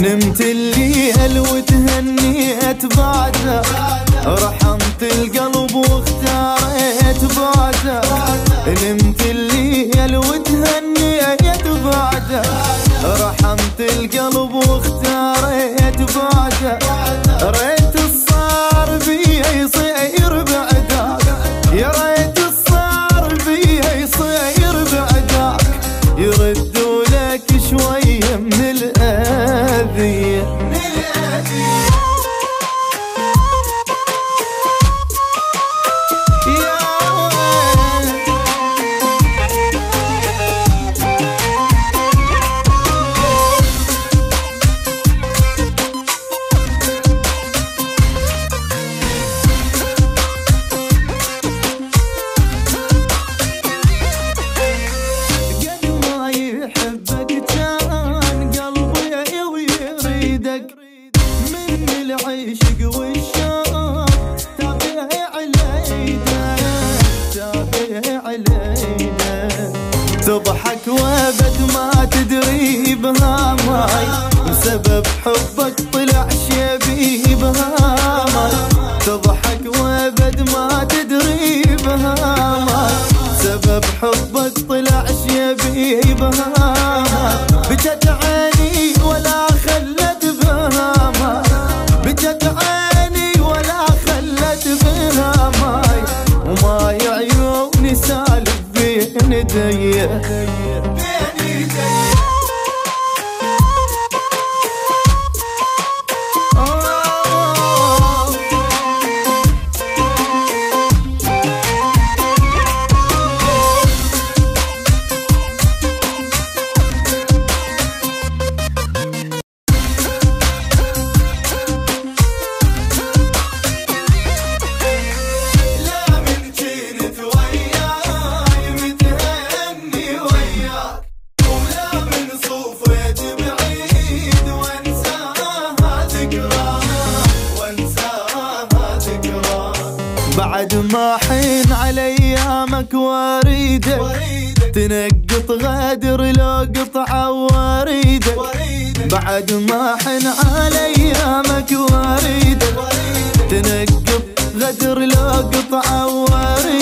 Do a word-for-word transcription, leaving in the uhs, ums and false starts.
نمت الليل وتهنيت بعده، رحمت القلب واختاريت بعده. نمت الليل وتهنيت بعده، رحمت القلب واختاريت بعده. ريت الصار بيه يصير بعدك، يا ريت الصار بيه يصير بعدك. يردوا لك شوي من الأذية. من العشق والشوق تابع علينا، تابع علينا. تضحك وابد ما تدري بهاماي، بسبب حبك طلع شيبي بهاماي. تضحك وابد ما تدري بهاماي، بسبب حبك طلع شيبي بهاماي. بجت عيني ولا خلت بهاماي، بجت عيني ولا خلت بهاماي. وماي عيوني سالف بين يدي. بعد ما حين على ايامك واريدك، تنقط غدر لو قطعه واريدك. بعد ما حين على ايامك واريدك، تنقط غدر لو قطعه واريدك.